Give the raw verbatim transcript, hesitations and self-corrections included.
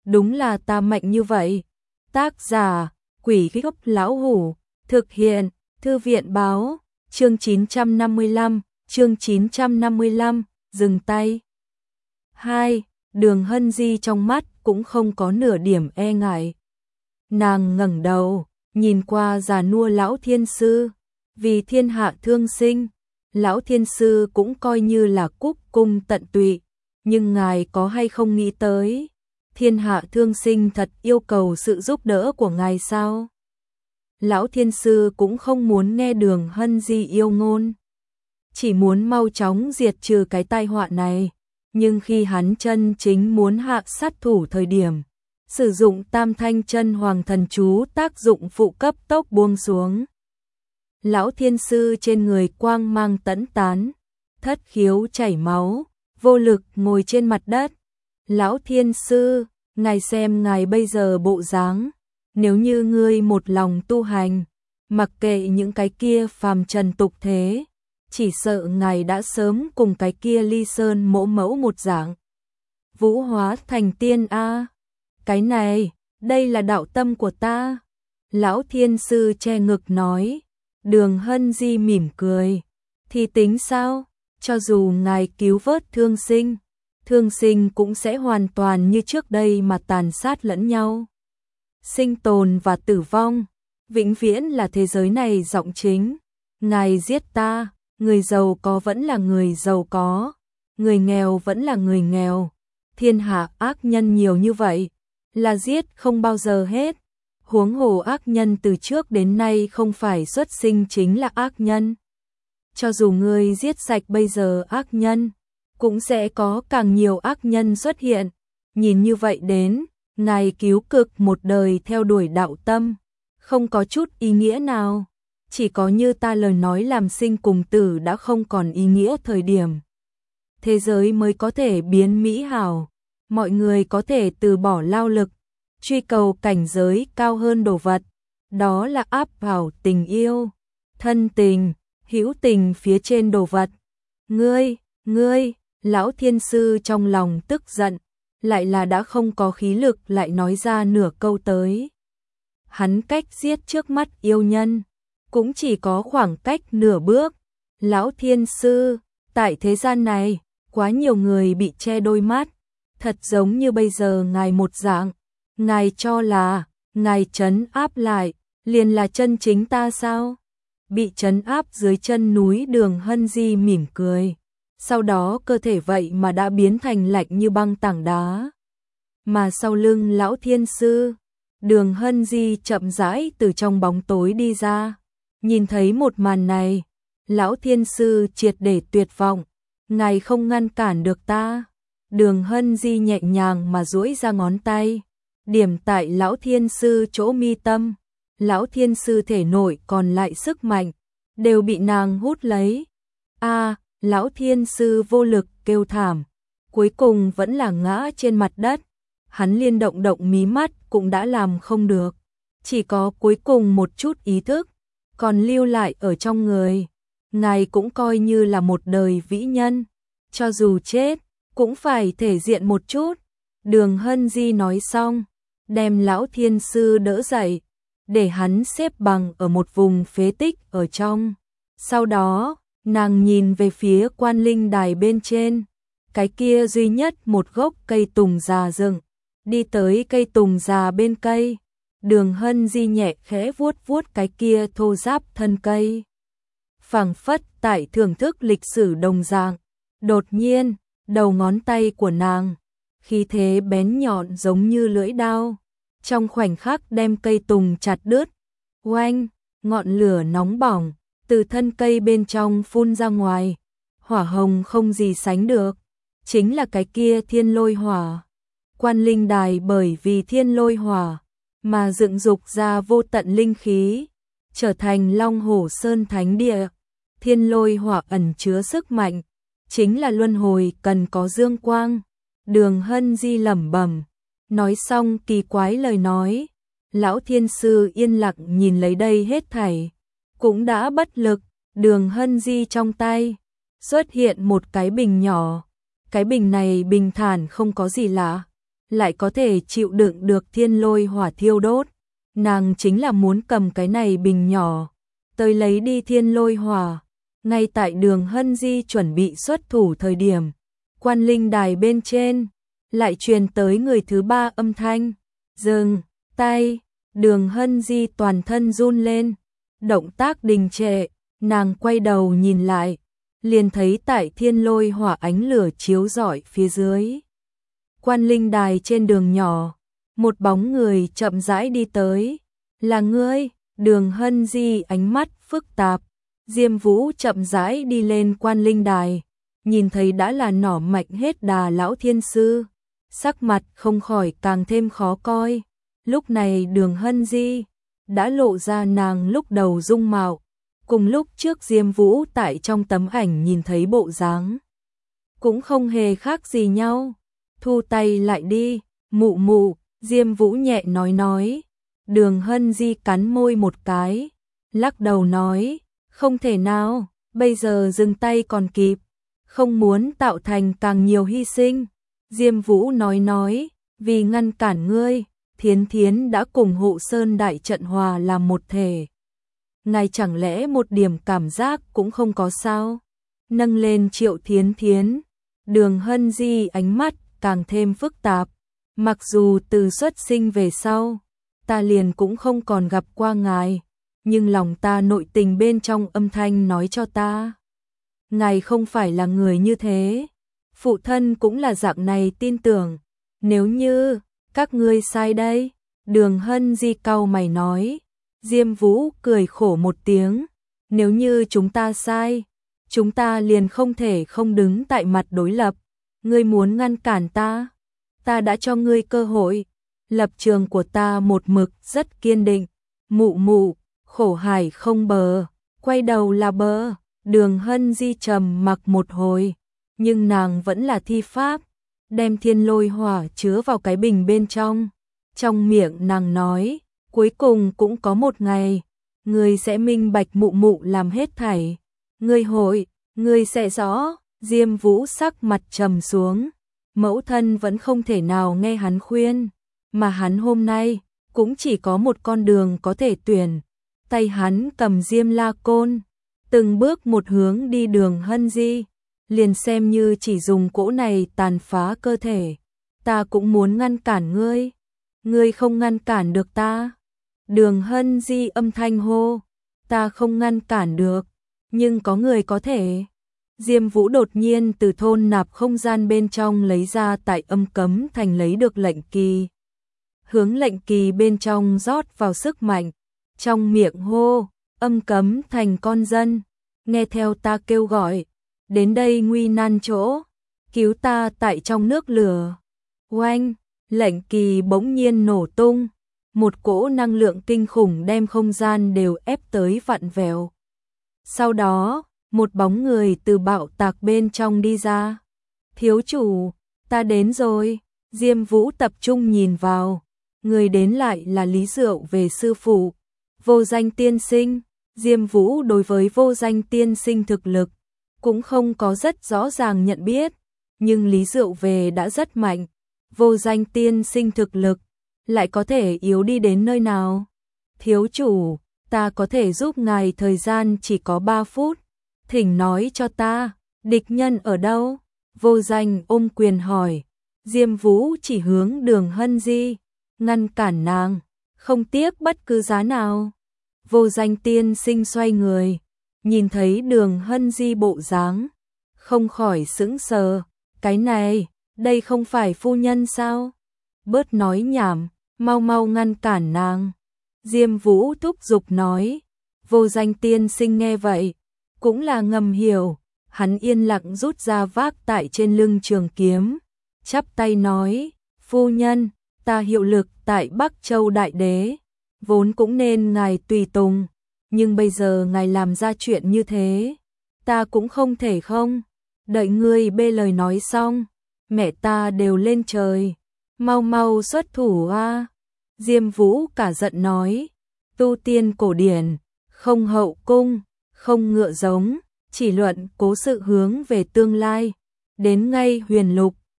đúng là ta mạnh như vậy. Tác giả, Quỷ Gốc Lão Hủ, thực hiện, Thư viện Báo, chương chín trăm năm mươi lăm, chương chín trăm năm mươi lăm, dừng tay. hai. Đường Hân Di trong mắt cũng không có nửa điểm e ngại. Nàng ngẩng đầu, nhìn qua già nua lão thiên sư, vì thiên hạ thương sinh, lão thiên sư cũng coi như là cúc cung tận tụy, nhưng ngài có hay không nghĩ tới, thiên hạ thương sinh thật yêu cầu sự giúp đỡ của ngài sao? Lão thiên sư cũng không muốn nghe Đường Hân Di yêu ngôn, chỉ muốn mau chóng diệt trừ cái tai họa này, nhưng khi hắn chân chính muốn hạ sát thủ thời điểm, sử dụng Tam Thanh Chân Hoàng Thần Chú tác dụng phụ cấp tốc buông xuống. Lão thiên sư trên người quang mang tẫn tán, thất khiếu chảy máu, vô lực ngồi trên mặt đất. Lão thiên sư, ngài xem ngài bây giờ bộ dáng, nếu như ngươi một lòng tu hành, mặc kệ những cái kia phàm trần tục thế, chỉ sợ ngài đã sớm cùng cái kia Ly Sơn mỗ mẫu một dạng. Vũ hóa thành tiên a. Cái này, đây là đạo tâm của ta. Lão thiên sư che ngực nói. Đường Hân Di mỉm cười. Thì tính sao? Cho dù ngài cứu vớt thương sinh, thương sinh cũng sẽ hoàn toàn như trước đây mà tàn sát lẫn nhau. Sinh tồn và tử vong, vĩnh viễn là thế giới này giọng chính. Ngài giết ta, người giàu có vẫn là người giàu có, người nghèo vẫn là người nghèo. Thiên hạ ác nhân nhiều như vậy, là giết không bao giờ hết. Huống hồ ác nhân từ trước đến nay không phải xuất sinh chính là ác nhân. Cho dù ngươi giết sạch bây giờ ác nhân, cũng sẽ có càng nhiều ác nhân xuất hiện. Nhìn như vậy đến, ngài cứu cực một đời theo đuổi đạo tâm, không có chút ý nghĩa nào. Chỉ có như ta lời nói làm sinh cùng tử đã không còn ý nghĩa thời điểm. Thế giới mới có thể biến mỹ hảo, mọi người có thể từ bỏ lao lực, truy cầu cảnh giới cao hơn đồ vật, đó là áp vào tình yêu, thân tình, hữu tình phía trên đồ vật. Ngươi, ngươi, lão thiên sư trong lòng tức giận, lại là đã không có khí lực lại nói ra nửa câu tới. Hắn cách giết trước mắt yêu nhân, cũng chỉ có khoảng cách nửa bước. Lão thiên sư, tại thế gian này, quá nhiều người bị che đôi mắt, thật giống như bây giờ ngài một dạng. Ngài cho là, ngài trấn áp lại, liền là chân chính ta sao? Bị trấn áp dưới chân núi Đường Hân Di mỉm cười. Sau đó cơ thể vậy mà đã biến thành lạnh như băng tảng đá. Mà sau lưng lão thiên sư, Đường Hân Di chậm rãi từ trong bóng tối đi ra. Nhìn thấy một màn này, lão thiên sư triệt để tuyệt vọng. Ngài không ngăn cản được ta. Đường Hân Di nhẹ nhàng mà duỗi ra ngón tay, điểm tại lão thiên sư chỗ mi tâm. Lão thiên sư thể nội còn lại sức mạnh, đều bị nàng hút lấy. A, lão thiên sư vô lực kêu thảm, cuối cùng vẫn là ngã trên mặt đất. Hắn liên động động mí mắt cũng đã làm không được, chỉ có cuối cùng một chút ý thức còn lưu lại ở trong người. Ngài cũng coi như là một đời vĩ nhân, cho dù chết cũng phải thể diện một chút. Đường Hân Di nói xong, đem lão thiên sư đỡ dậy, để hắn xếp bằng ở một vùng phế tích ở trong. Sau đó, nàng nhìn về phía Quan Linh Đài bên trên, cái kia duy nhất một gốc cây tùng già dựng, đi tới cây tùng già bên cây. Đường Hân Di nhẹ khẽ vuốt vuốt cái kia thô ráp thân cây, phảng phất tại thưởng thức lịch sử đồng dạng. Đột nhiên, đầu ngón tay của nàng, khí thế bén nhọn giống như lưỡi dao, trong khoảnh khắc đem cây tùng chặt đứt. Oanh, ngọn lửa nóng bỏng từ thân cây bên trong phun ra ngoài, hỏa hồng không gì sánh được, chính là cái kia thiên lôi hỏa. Quan Linh Đài bởi vì thiên lôi hỏa mà dựng dục ra vô tận linh khí, trở thành Long Hổ Sơn thánh địa. Thiên lôi hỏa ẩn chứa sức mạnh, chính là luân hồi cần có dương quang. Đường Hân Di lẩm bẩm, nói xong kỳ quái lời nói. Lão thiên sư yên lặng nhìn lấy đây hết thảy, cũng đã bất lực. Đường Hân Di trong tay xuất hiện một cái bình nhỏ, cái bình này bình thản không có gì lạ, lại có thể chịu đựng được thiên lôi hỏa thiêu đốt. Nàng chính là muốn cầm cái này bình nhỏ, tới lấy đi thiên lôi hỏa. Ngay tại Đường Hân Di chuẩn bị xuất thủ thời điểm, Quan Linh Đài bên trên lại truyền tới người thứ ba âm thanh, dừng tay. Đường Hân Di toàn thân run lên, động tác đình trệ, nàng quay đầu nhìn lại, liền thấy tại thiên lôi hỏa ánh lửa chiếu rọi phía dưới Quan Linh Đài trên đường nhỏ, một bóng người chậm rãi đi tới. Là ngươi? Đường Hân Di ánh mắt phức tạp. Diêm Vũ chậm rãi đi lên Quan Linh Đài, nhìn thấy đã là nỏ mạnh hết đà lão thiên sư, sắc mặt không khỏi càng thêm khó coi. Lúc này Đường Hân Di đã lộ ra nàng lúc đầu dung mạo, cùng lúc trước Diêm Vũ tại trong tấm ảnh nhìn thấy bộ dáng cũng không hề khác gì nhau. Thu tay lại đi, mụ mụ, Diêm Vũ nhẹ nói nói. Đường Hân Di cắn môi một cái, lắc đầu nói, không thể nào, bây giờ dừng tay còn kịp, không muốn tạo thành càng nhiều hy sinh. Diêm Vũ nói nói, vì ngăn cản ngươi, Thiến Thiến đã cùng Hộ Sơn đại trận hòa làm một thể. Ngài chẳng lẽ một điểm cảm giác cũng không có sao? Nâng lên Triệu Thiến Thiến, Đường Hân Di ánh mắt càng thêm phức tạp. Mặc dù từ xuất sinh về sau, ta liền cũng không còn gặp qua ngài, nhưng lòng ta nội tình bên trong âm thanh nói cho ta, ngài không phải là người như thế. Phụ thân cũng là dạng này tin tưởng. Nếu như các ngươi sai đây, Đường Hân Di cau mày nói. Diêm Vũ cười khổ một tiếng, nếu như chúng ta sai, chúng ta liền không thể không đứng tại mặt đối lập. Ngươi muốn ngăn cản ta, ta đã cho ngươi cơ hội. Lập trường của ta một mực rất kiên định. Mụ mụ, khổ hải không bờ, quay đầu là bờ. Đường Hân Di trầm mặc một hồi, nhưng nàng vẫn là thi pháp, đem thiên lôi hỏa chứa vào cái bình bên trong. Trong miệng nàng nói, cuối cùng cũng có một ngày, ngươi sẽ minh bạch mụ mụ làm hết thảy. Ngươi hội, ngươi sẽ rõ. Diêm Vũ sắc mặt trầm xuống, mẫu thân vẫn không thể nào nghe hắn khuyên, mà hắn hôm nay cũng chỉ có một con đường có thể tuyển. Tay hắn cầm Diêm La Côn, từng bước một hướng đi Đường Hân Di, liền xem như chỉ dùng cỗ này tàn phá cơ thể, ta cũng muốn ngăn cản ngươi. Ngươi không ngăn cản được ta. Đường Hân Di âm thanh hô, ta không ngăn cản được, nhưng có người có thể. Diêm Vũ đột nhiên từ thôn nạp không gian bên trong lấy ra tại âm cấm thành lấy được lệnh kỳ. Hướng lệnh kỳ bên trong rót vào sức mạnh, trong miệng hô, âm cấm thành con dân, nghe theo ta kêu gọi, đến đây nguy nan chỗ, cứu ta tại trong nước lửa. Oanh, lệnh kỳ bỗng nhiên nổ tung, một cỗ năng lượng kinh khủng đem không gian đều ép tới vặn vẹo. Sau đó, một bóng người từ bạo tạc bên trong đi ra. Thiếu chủ, ta đến rồi. Diêm Vũ tập trung nhìn vào, người đến lại là Lý Diệu về sư phụ, Vô Danh tiên sinh. Diêm Vũ đối với Vô Danh tiên sinh thực lực cũng không có rất rõ ràng nhận biết, nhưng Lý Diệu về đã rất mạnh. Vô Danh tiên sinh thực lực lại có thể yếu đi đến nơi nào? Thiếu chủ, ta có thể giúp ngài, thời gian chỉ có ba phút. Thỉnh nói cho ta, địch nhân ở đâu? Vô Danh ôm quyền hỏi. Diêm Vũ chỉ hướng Đường Hân Di, ngăn cản nàng, không tiếc bất cứ giá nào. Vô Danh tiên sinh xoay người, nhìn thấy Đường Hân Di bộ dáng, không khỏi sững sờ. Cái này, đây không phải phu nhân sao? Bớt nói nhảm, mau mau ngăn cản nàng. Diêm Vũ thúc giục nói. Vô Danh tiên sinh nghe vậy, cũng là ngầm hiểu, hắn yên lặng rút ra vác tại trên lưng trường kiếm, chắp tay nói, phu nhân, ta hiệu lực tại Bắc Châu Đại Đế, vốn cũng nên ngài tùy tùng, nhưng bây giờ ngài làm ra chuyện như thế, ta cũng không thể không. Đợi ngươi bê lời nói xong, mẹ ta đều lên trời, mau mau xuất thủ a. Diêm Vũ cả giận nói, tu tiên cổ điển, không hậu cung, không ngựa giống, chỉ luận cố sự hướng về tương lai. Đến ngay huyền lục,